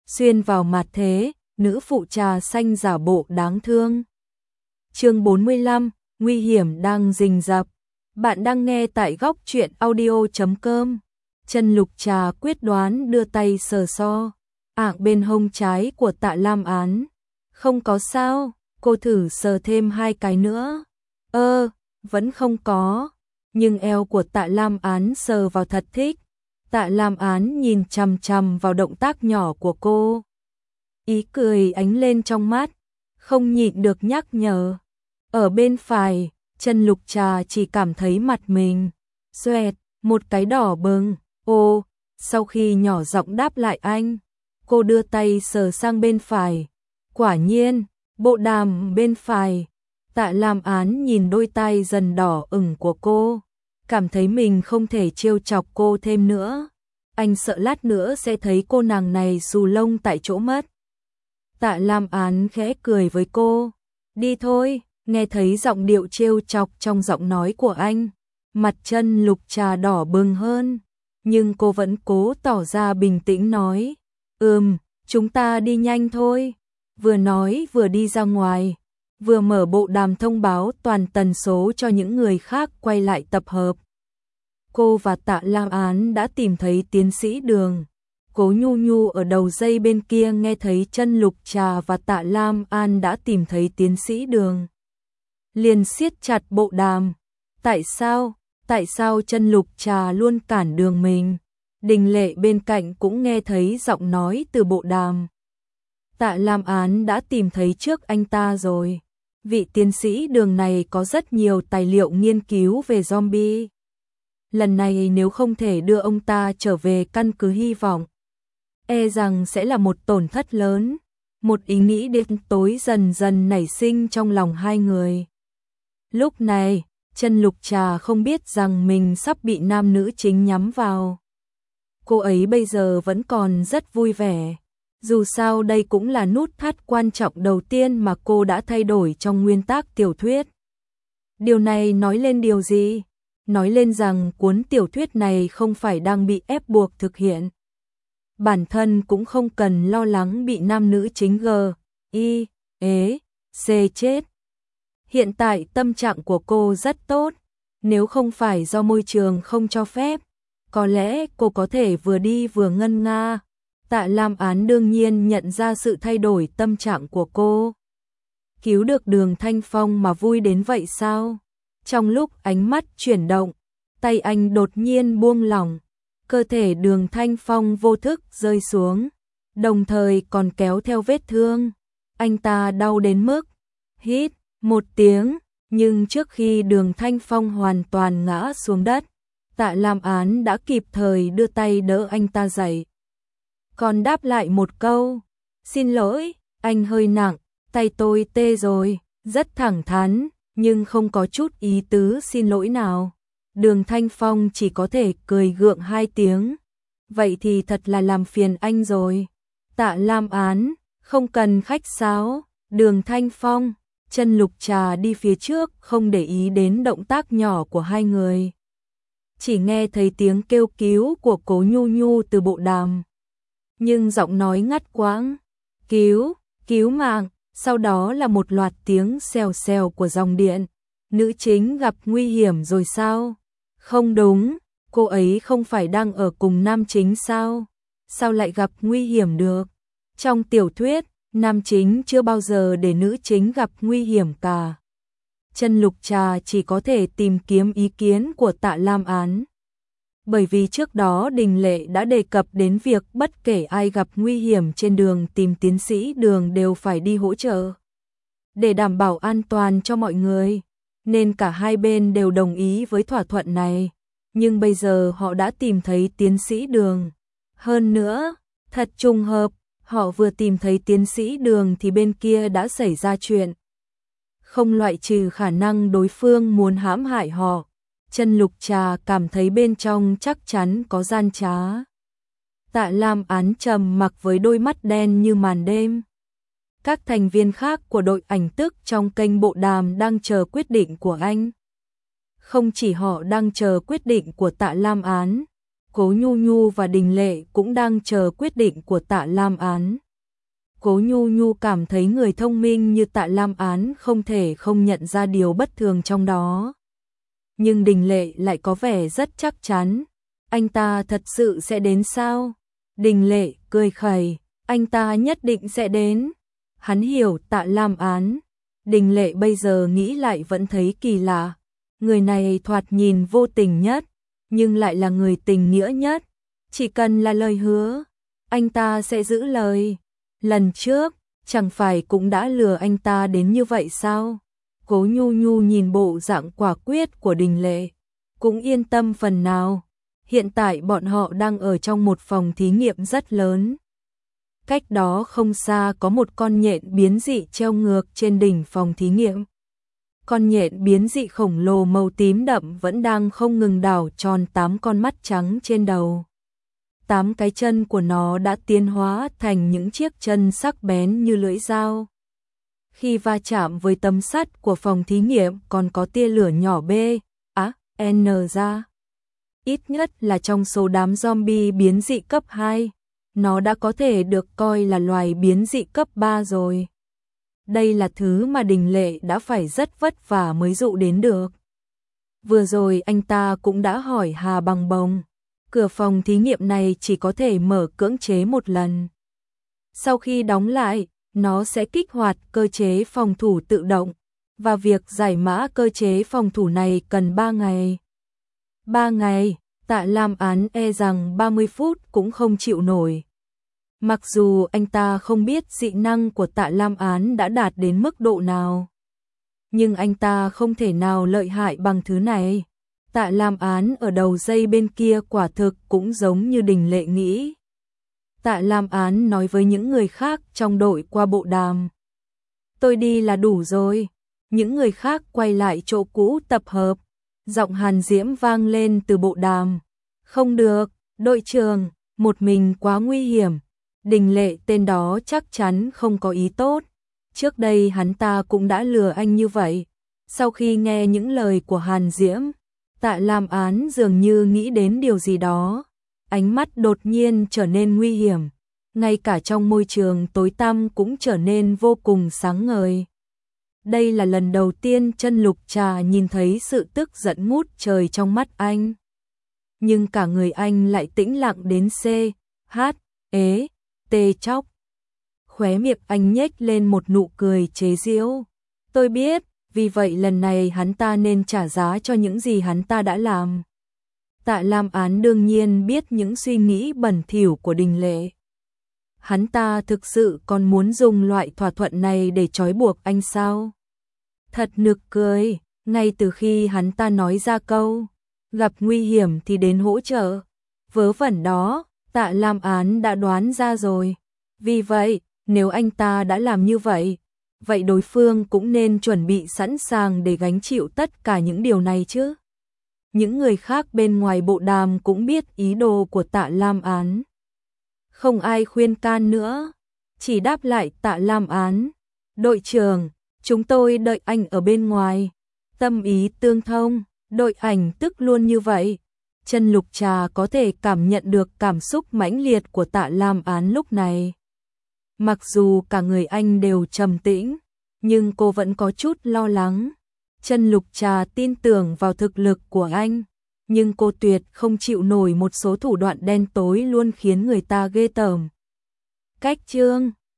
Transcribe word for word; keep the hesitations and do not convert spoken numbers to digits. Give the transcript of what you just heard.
xuyên vào mặt thế, nữ phụ trà xanh giả bộ đáng thương. Chương bốn mươi lăm, nguy hiểm đang rình rập. Bạn đang nghe tại góc truyện audio chấm com. Chân Lục Trà quyết đoán đưa tay sờ so ạng bên hông trái của Tạ Lam Án. Không có sao, cô thử sờ thêm hai cái nữa. Ơ, vẫn không có. Nhưng eo của Tạ Lam Án sờ vào thật thích. Tạ Lam Án nhìn chằm chằm vào động tác nhỏ của cô. Ý cười ánh lên trong mắt, không nhịn được nhắc nhở. Ở bên phải, Chân Lục Trà chỉ cảm thấy mặt mình xoẹt, một cái đỏ bừng. Ô, sau khi nhỏ giọng đáp lại anh, cô đưa tay sờ sang bên phải. Quả nhiên, bộ đàm bên phải. Tạ Lam Án nhìn đôi tay dần đỏ ửng của cô, cảm thấy mình không thể trêu chọc cô thêm nữa. Anh sợ lát nữa sẽ thấy cô nàng này xù lông tại chỗ mất. Tạ Lam Án khẽ cười với cô. Đi thôi, nghe thấy giọng điệu trêu chọc trong giọng nói của anh. Mặt Chân Lục Trà đỏ bừng hơn, nhưng cô vẫn cố tỏ ra bình tĩnh nói. Ừm, chúng ta đi nhanh thôi. Vừa nói vừa đi ra ngoài, vừa mở bộ đàm thông báo toàn tần số cho những người khác quay lại tập hợp. Cô và Tạ Lam Án đã tìm thấy tiến sĩ Đường. Cố Nhu Nhu ở đầu dây bên kia nghe thấy Chân Lục Trà và Tạ Lam An đã tìm thấy tiến sĩ Đường, liền siết chặt bộ đàm. Tại sao? Tại sao Chân Lục Trà luôn cản đường mình? Đình Lệ bên cạnh cũng nghe thấy giọng nói từ bộ đàm. Tạ Lam Án đã tìm thấy trước anh ta rồi. Vị tiến sĩ Đường này có rất nhiều tài liệu nghiên cứu về zombie. Lần này nếu không thể đưa ông ta trở về căn cứ hy vọng, e rằng sẽ là một tổn thất lớn. Một ý nghĩ đêm tối dần dần nảy sinh trong lòng hai người. Lúc này, Chân Lục Trà không biết rằng mình sắp bị nam nữ chính nhắm vào. Cô ấy bây giờ vẫn còn rất vui vẻ. Dù sao đây cũng là nút thắt quan trọng đầu tiên mà cô đã thay đổi trong nguyên tắc tiểu thuyết. Điều này nói lên điều gì? Nói lên rằng cuốn tiểu thuyết này không phải đang bị ép buộc thực hiện. Bản thân cũng không cần lo lắng bị nam nữ chính G, I, ế, C chết. Hiện tại tâm trạng của cô rất tốt. Nếu không phải do môi trường không cho phép, có lẽ cô có thể vừa đi vừa ngân nga. Tạ Lam Án đương nhiên nhận ra sự thay đổi tâm trạng của cô. Cứu được Đường Thanh Phong mà vui đến vậy sao? Trong lúc ánh mắt chuyển động, tay anh đột nhiên buông lỏng. Cơ thể Đường Thanh Phong vô thức rơi xuống, đồng thời còn kéo theo vết thương. Anh ta đau đến mức hít một tiếng, nhưng trước khi Đường Thanh Phong hoàn toàn ngã xuống đất, Tạ Lam Án đã kịp thời đưa tay đỡ anh ta dậy. Còn đáp lại một câu, xin lỗi, anh hơi nặng, tay tôi tê rồi, rất thẳng thắn, nhưng không có chút ý tứ xin lỗi nào. Đường Thanh Phong chỉ có thể cười gượng hai tiếng. Vậy thì thật là làm phiền anh rồi. Tạ Lam Án, không cần khách sáo. Đường Thanh Phong, Chân Lục Trà đi phía trước không để ý đến động tác nhỏ của hai người. Chỉ nghe thấy tiếng kêu cứu của Cố Nhu Nhu từ bộ đàm. Nhưng giọng nói ngắt quãng. Cứu, cứu mạng. Sau đó là một loạt tiếng xèo xèo của dòng điện. Nữ chính gặp nguy hiểm rồi sao? Không đúng, cô ấy không phải đang ở cùng nam chính sao? Sao lại gặp nguy hiểm được? Trong tiểu thuyết, nam chính chưa bao giờ để nữ chính gặp nguy hiểm cả. Chân Lục Trà chỉ có thể tìm kiếm ý kiến của Tạ Lam Án. Bởi vì trước đó Đình Lệ đã đề cập đến việc bất kể ai gặp nguy hiểm trên đường tìm tiến sĩ Đường đều phải đi hỗ trợ. Để đảm bảo an toàn cho mọi người, nên cả hai bên đều đồng ý với thỏa thuận này. Nhưng bây giờ họ đã tìm thấy tiến sĩ Đường. Hơn nữa, thật trùng hợp, họ vừa tìm thấy tiến sĩ Đường thì bên kia đã xảy ra chuyện. Không loại trừ khả năng đối phương muốn hãm hại họ. Chân Lục Trà cảm thấy bên trong chắc chắn có gian trá. Tạ Lam Án trầm mặc với đôi mắt đen như màn đêm. Các thành viên khác của đội ảnh tức trong kênh bộ đàm đang chờ quyết định của anh. Không chỉ họ đang chờ quyết định của Tạ Lam Án, Cố Nhu Nhu và Đình Lệ cũng đang chờ quyết định của Tạ Lam Án. Cố Nhu Nhu cảm thấy người thông minh như Tạ Lam Án không thể không nhận ra điều bất thường trong đó. Nhưng Đình Lệ lại có vẻ rất chắc chắn. Anh ta thật sự sẽ đến sao? Đình Lệ cười khẩy, anh ta nhất định sẽ đến. Hắn hiểu Tạ Lam Án. Đình Lệ bây giờ nghĩ lại vẫn thấy kỳ lạ. Người này thoạt nhìn vô tình nhất, nhưng lại là người tình nghĩa nhất. Chỉ cần là lời hứa, anh ta sẽ giữ lời. Lần trước, chẳng phải cũng đã lừa anh ta đến như vậy sao? Cố Nhu Nhu nhìn bộ dạng quả quyết của Đình Lệ, cũng yên tâm phần nào. Hiện tại bọn họ đang ở trong một phòng thí nghiệm rất lớn. Cách đó không xa có một con nhện biến dị treo ngược trên đỉnh phòng thí nghiệm. Con nhện biến dị khổng lồ màu tím đậm vẫn đang không ngừng đảo tròn tám con mắt trắng trên đầu. Tám cái chân của nó đã tiến hóa thành những chiếc chân sắc bén như lưỡi dao. Khi va chạm với tấm sắt của phòng thí nghiệm còn có tia lửa nhỏ B, A, N ra. Ít nhất là trong số đám zombie biến dị cấp hai, nó đã có thể được coi là loài biến dị cấp ba rồi. Đây là thứ mà Đình Lệ đã phải rất vất vả mới dụ đến được. Vừa rồi anh ta cũng đã hỏi Hà Bằng Bồng, cửa phòng thí nghiệm này chỉ có thể mở cưỡng chế một lần. Sau khi đóng lại, nó sẽ kích hoạt cơ chế phòng thủ tự động, và việc giải mã cơ chế phòng thủ này cần ba ngày. ba ngày, Tạ Lam Án e rằng ba mươi phút cũng không chịu nổi. Mặc dù anh ta không biết dị năng của Tạ Lam Án đã đạt đến mức độ nào, nhưng anh ta không thể nào lợi hại bằng thứ này. Tạ Lam Án ở đầu dây bên kia quả thực cũng giống như Đình Lệ nghĩ. Tạ Lam Án nói với những người khác trong đội qua bộ đàm. Tôi đi là đủ rồi. Những người khác quay lại chỗ cũ tập hợp. Giọng Hàn Diễm vang lên từ bộ đàm. Không được, đội trưởng, một mình quá nguy hiểm. Đình Lệ tên đó chắc chắn không có ý tốt. Trước đây hắn ta cũng đã lừa anh như vậy. Sau khi nghe những lời của Hàn Diễm, Tạ Lam Án dường như nghĩ đến điều gì đó. Ánh mắt đột nhiên trở nên nguy hiểm. Ngay cả trong môi trường tối tăm cũng trở nên vô cùng sáng ngời. Đây là lần đầu tiên Chân Lục Trà nhìn thấy sự tức giận ngút trời trong mắt anh. Nhưng cả người anh lại tĩnh lặng đến C, H, ế, T chóc. Khóe miệng anh nhếch lên một nụ cười chế giễu. Tôi biết, vì vậy lần này hắn ta nên trả giá cho những gì hắn ta đã làm. Tạ Lam Án đương nhiên biết những suy nghĩ bẩn thỉu của Đình Lệ. Hắn ta thực sự còn muốn dùng loại thỏa thuận này để trói buộc anh sao? Thật nực cười, ngay từ khi hắn ta nói ra câu, gặp nguy hiểm thì đến hỗ trợ. Vớ vẩn đó, Tạ Lam Án đã đoán ra rồi. Vì vậy, nếu anh ta đã làm như vậy, vậy đối phương cũng nên chuẩn bị sẵn sàng để gánh chịu tất cả những điều này chứ. Những người khác bên ngoài bộ đàm cũng biết ý đồ của Tạ Lam Án. Không ai khuyên can nữa, chỉ đáp lại Tạ Lam Án. Đội trưởng, chúng tôi đợi anh ở bên ngoài. Tâm ý tương thông, đội ảnh tức luôn như vậy. Chân Lục Trà có thể cảm nhận được cảm xúc mãnh liệt của Tạ Lam Án lúc này. Mặc dù cả người anh đều trầm tĩnh, nhưng cô vẫn có chút lo lắng. Chân Lục Trà tin tưởng vào thực lực của anh, nhưng cô tuyệt không chịu nổi một số thủ đoạn đen tối luôn khiến người ta ghê tởm. Cách chương